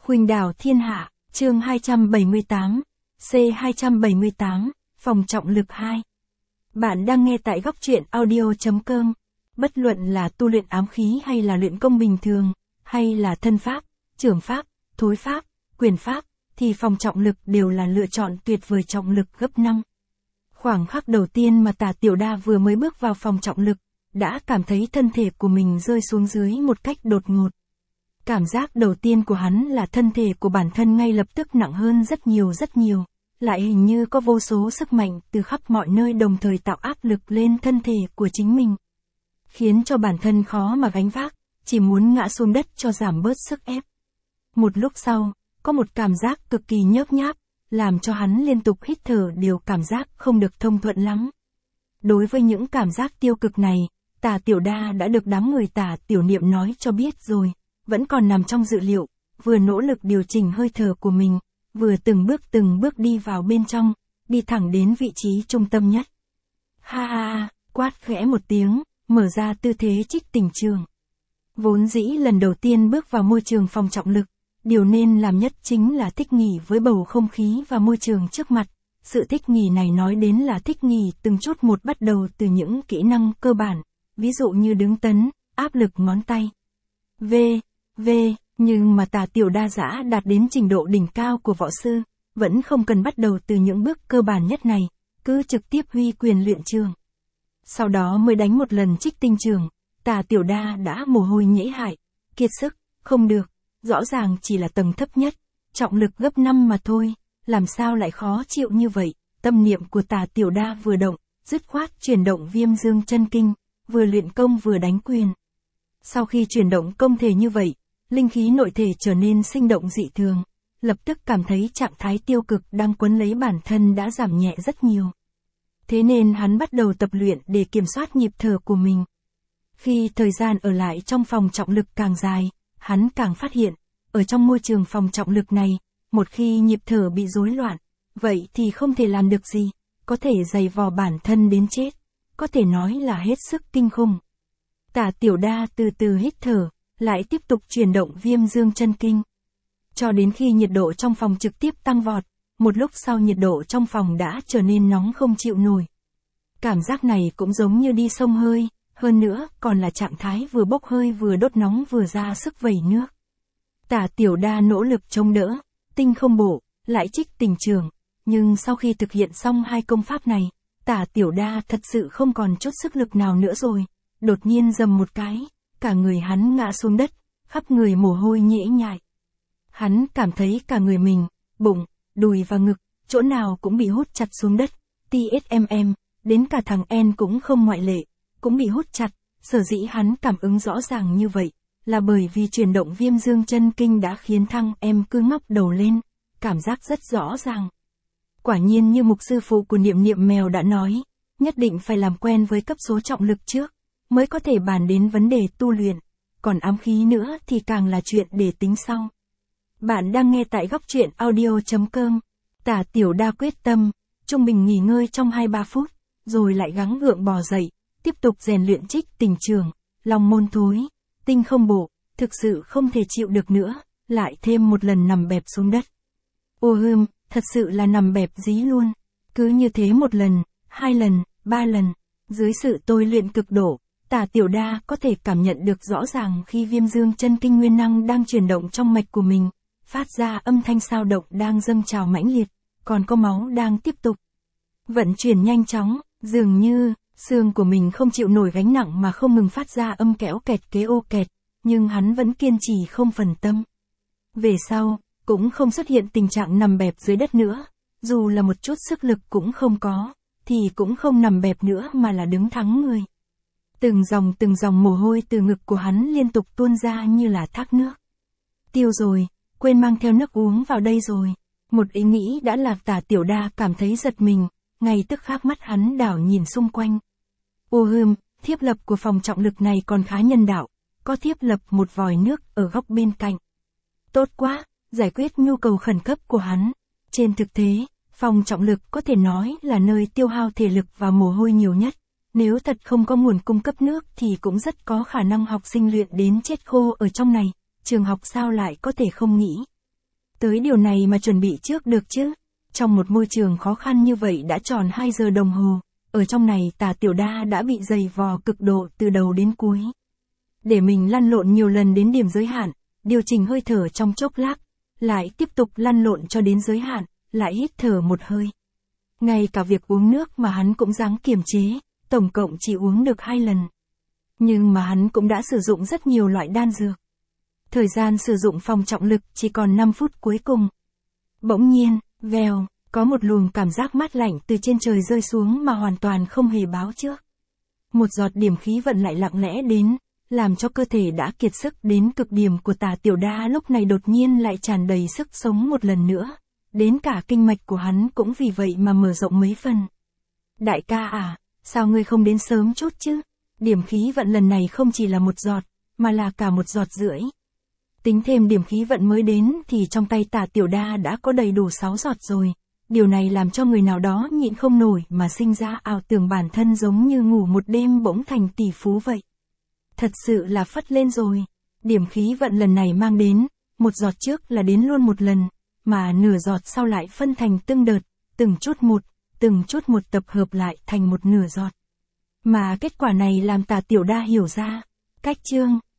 Khuynh đảo thiên hạ, chương 278, C278, phòng trọng lực 2. Bạn đang nghe tại góc truyện audio.com. Bất luận là tu luyện ám khí hay là luyện công bình thường, hay là thân pháp, trưởng pháp, thối pháp, quyền pháp, thì phòng trọng lực đều là lựa chọn tuyệt vời. Trọng lực gấp 5. Khoảng khắc đầu tiên mà Tả Tiểu Đa vừa mới bước vào phòng trọng lực, đã cảm thấy thân thể của mình rơi xuống dưới một cách đột ngột. Cảm giác đầu tiên của hắn là thân thể của bản thân ngay lập tức nặng hơn rất nhiều, lại hình như có vô số sức mạnh từ khắp mọi nơi đồng thời tạo áp lực lên thân thể của chính mình. Khiến cho bản thân khó mà gánh vác, chỉ muốn ngã xuống đất cho giảm bớt sức ép. Một lúc sau, có một cảm giác cực kỳ nhớp nháp, làm cho hắn liên tục hít thở đều cảm giác không được thông thuận lắm. Đối với những cảm giác tiêu cực này, Tả Tiểu Đa đã được đám người Tả Tiểu Niệm nói cho biết rồi, vẫn còn nằm trong dự liệu, vừa nỗ lực điều chỉnh hơi thở của mình, vừa từng bước đi vào bên trong, đi thẳng đến vị trí trung tâm nhất. Ha ha, quát khẽ một tiếng, mở ra tư thế trích tỉnh trường. Vốn dĩ lần đầu tiên bước vào môi trường phòng trọng lực, điều nên làm nhất chính là thích nghi với bầu không khí và môi trường trước mặt. Sự thích nghi này nói đến là thích nghi từng chút một, bắt đầu từ những kỹ năng cơ bản, ví dụ như đứng tấn, áp lực ngón tay. Nhưng mà Tả Tiểu Đa đã đạt đến trình độ đỉnh cao của võ sư, vẫn không cần bắt đầu từ những bước cơ bản nhất này, cứ trực tiếp huy quyền luyện trường. Sau đó mới đánh một lần trích tinh trường, Tả Tiểu Đa đã mồ hôi nhễ hại, kiệt sức, không được, rõ ràng chỉ là tầng thấp nhất, trọng lực gấp 5 mà thôi, làm sao lại khó chịu như vậy. Tâm niệm của Tả Tiểu Đa vừa động, dứt khoát chuyển động Viêm Dương Chân Kinh, vừa luyện công vừa đánh quyền. Sau khi chuyển động công thể như vậy, linh khí nội thể trở nên sinh động dị thường, lập tức cảm thấy trạng thái tiêu cực đang quấn lấy bản thân đã giảm nhẹ rất nhiều. Thế nên hắn bắt đầu tập luyện để kiểm soát nhịp thở của mình. Khi thời gian ở lại trong phòng trọng lực càng dài, hắn càng phát hiện, ở trong môi trường phòng trọng lực này, một khi nhịp thở bị rối loạn, vậy thì không thể làm được gì, có thể giày vò bản thân đến chết, có thể nói là hết sức kinh khủng. Tả Tiểu Đa từ từ hít thở, lại tiếp tục chuyển động Viêm Dương Chân Kinh. Cho đến khi nhiệt độ trong phòng trực tiếp tăng vọt, một lúc sau nhiệt độ trong phòng đã trở nên nóng không chịu nổi. Cảm giác này cũng giống như đi xông hơi, hơn nữa còn là trạng thái vừa bốc hơi vừa đốt nóng vừa ra sức vẩy nước. Tả Tiểu Đa nỗ lực chống đỡ, tinh không bộ, lại trích tình trường, nhưng sau khi thực hiện xong hai công pháp này, Tả Tiểu Đa thật sự không còn chút sức lực nào nữa rồi, đột nhiên dầm một cái, cả người hắn ngã xuống đất, khắp người mồ hôi nhễ nhại. Hắn cảm thấy cả người mình, bụng, đùi và ngực, chỗ nào cũng bị hút chặt xuống đất, TSMM, đến cả thằng N cũng không ngoại lệ, cũng bị hút chặt. Sở dĩ hắn cảm ứng rõ ràng như vậy, là bởi vì chuyển động Viêm Dương Chân Kinh đã khiến thằng em cứ ngóc đầu lên, cảm giác rất rõ ràng. Quả nhiên như mục sư phụ của Niệm Niệm Mèo đã nói, nhất định phải làm quen với cấp số trọng lực trước, mới có thể bàn đến vấn đề tu luyện, còn ám khí nữa thì càng là chuyện để tính sau. Bạn đang nghe tại góc truyện audio.com. Tả Tiểu Đa quyết tâm, trung bình nghỉ ngơi trong 2-3 phút, rồi lại gắng gượng bò dậy, tiếp tục rèn luyện trích tình trường, long môn thối, tinh không bộ, thực sự không thể chịu được nữa, lại thêm một lần nằm bẹp xuống đất. Thật sự là nằm bẹp dí luôn. Cứ như thế một lần, 2 lần, 3 lần, dưới sự tôi luyện cực độ, Tả Tiểu Đa có thể cảm nhận được rõ ràng khi Viêm Dương Chân Kinh nguyên năng đang chuyển động trong mạch của mình, phát ra âm thanh sao động đang dâng trào mãnh liệt, còn có máu đang tiếp tục vận chuyển nhanh chóng, dường như xương của mình không chịu nổi gánh nặng mà không ngừng phát ra âm kéo kẹt kế ô kẹt, nhưng hắn vẫn kiên trì không phần tâm. Về sau, cũng không xuất hiện tình trạng nằm bẹp dưới đất nữa, dù là một chút sức lực cũng không có, thì cũng không nằm bẹp nữa mà là đứng thẳng người. Từng dòng mồ hôi từ ngực của hắn liên tục tuôn ra như là thác nước. Tiêu rồi, quên mang theo nước uống vào đây rồi. Một ý nghĩ đã làm Tả Tiểu Đa cảm thấy giật mình, ngay tức khắc mắt hắn đảo nhìn xung quanh. Thiếp lập của phòng trọng lực này còn khá nhân đạo, có thiếp lập một vòi nước ở góc bên cạnh. Tốt quá, giải quyết nhu cầu khẩn cấp của hắn. Trên thực tế, phòng trọng lực có thể nói là nơi tiêu hao thể lực và mồ hôi nhiều nhất. Nếu thật không có nguồn cung cấp nước thì cũng rất có khả năng học sinh luyện đến chết khô ở trong này, trường học sao lại có thể không nghĩ. tới điều này mà chuẩn bị trước được chứ. Trong một môi trường khó khăn như vậy đã tròn 2 giờ đồng hồ, ở trong này Tả Tiểu Đa đã bị dày vò cực độ từ đầu đến cuối. Để mình lăn lộn nhiều lần đến điểm giới hạn, điều chỉnh hơi thở trong chốc lát, lại tiếp tục lăn lộn cho đến giới hạn, lại hít thở một hơi. Ngay cả việc uống nước mà hắn cũng ráng kiềm chế, tổng cộng chỉ uống được 2 lần. Nhưng mà hắn cũng đã sử dụng rất nhiều loại đan dược. Thời gian sử dụng phòng trọng lực chỉ còn 5 phút cuối cùng. Bỗng nhiên, vèo, có một luồng cảm giác mát lạnh từ trên trời rơi xuống mà hoàn toàn không hề báo trước. Một giọt điểm khí vận lại lặng lẽ đến, làm cho cơ thể đã kiệt sức đến cực điểm của Tả Tiểu Đa lúc này đột nhiên lại tràn đầy sức sống một lần nữa. Đến cả kinh mạch của hắn cũng vì vậy mà mở rộng mấy phần. Đại ca à, sao ngươi không đến sớm chút chứ? Điểm khí vận lần này không chỉ là một giọt, mà là cả 1,5 giọt. Tính thêm điểm khí vận mới đến thì trong tay Tả Tiểu Đa đã có đầy đủ 6 giọt rồi. Điều này làm cho người nào đó nhịn không nổi mà sinh ra ảo tưởng bản thân giống như ngủ một đêm bỗng thành tỷ phú vậy. Thật sự là phất lên rồi. Điểm khí vận lần này mang đến, 1 giọt trước là đến luôn một lần, mà nửa giọt sau lại phân thành từng đợt, từng chút một tập hợp lại thành một nửa giọt. Mà kết quả này làm Tả Tiểu Đa hiểu ra, cách chương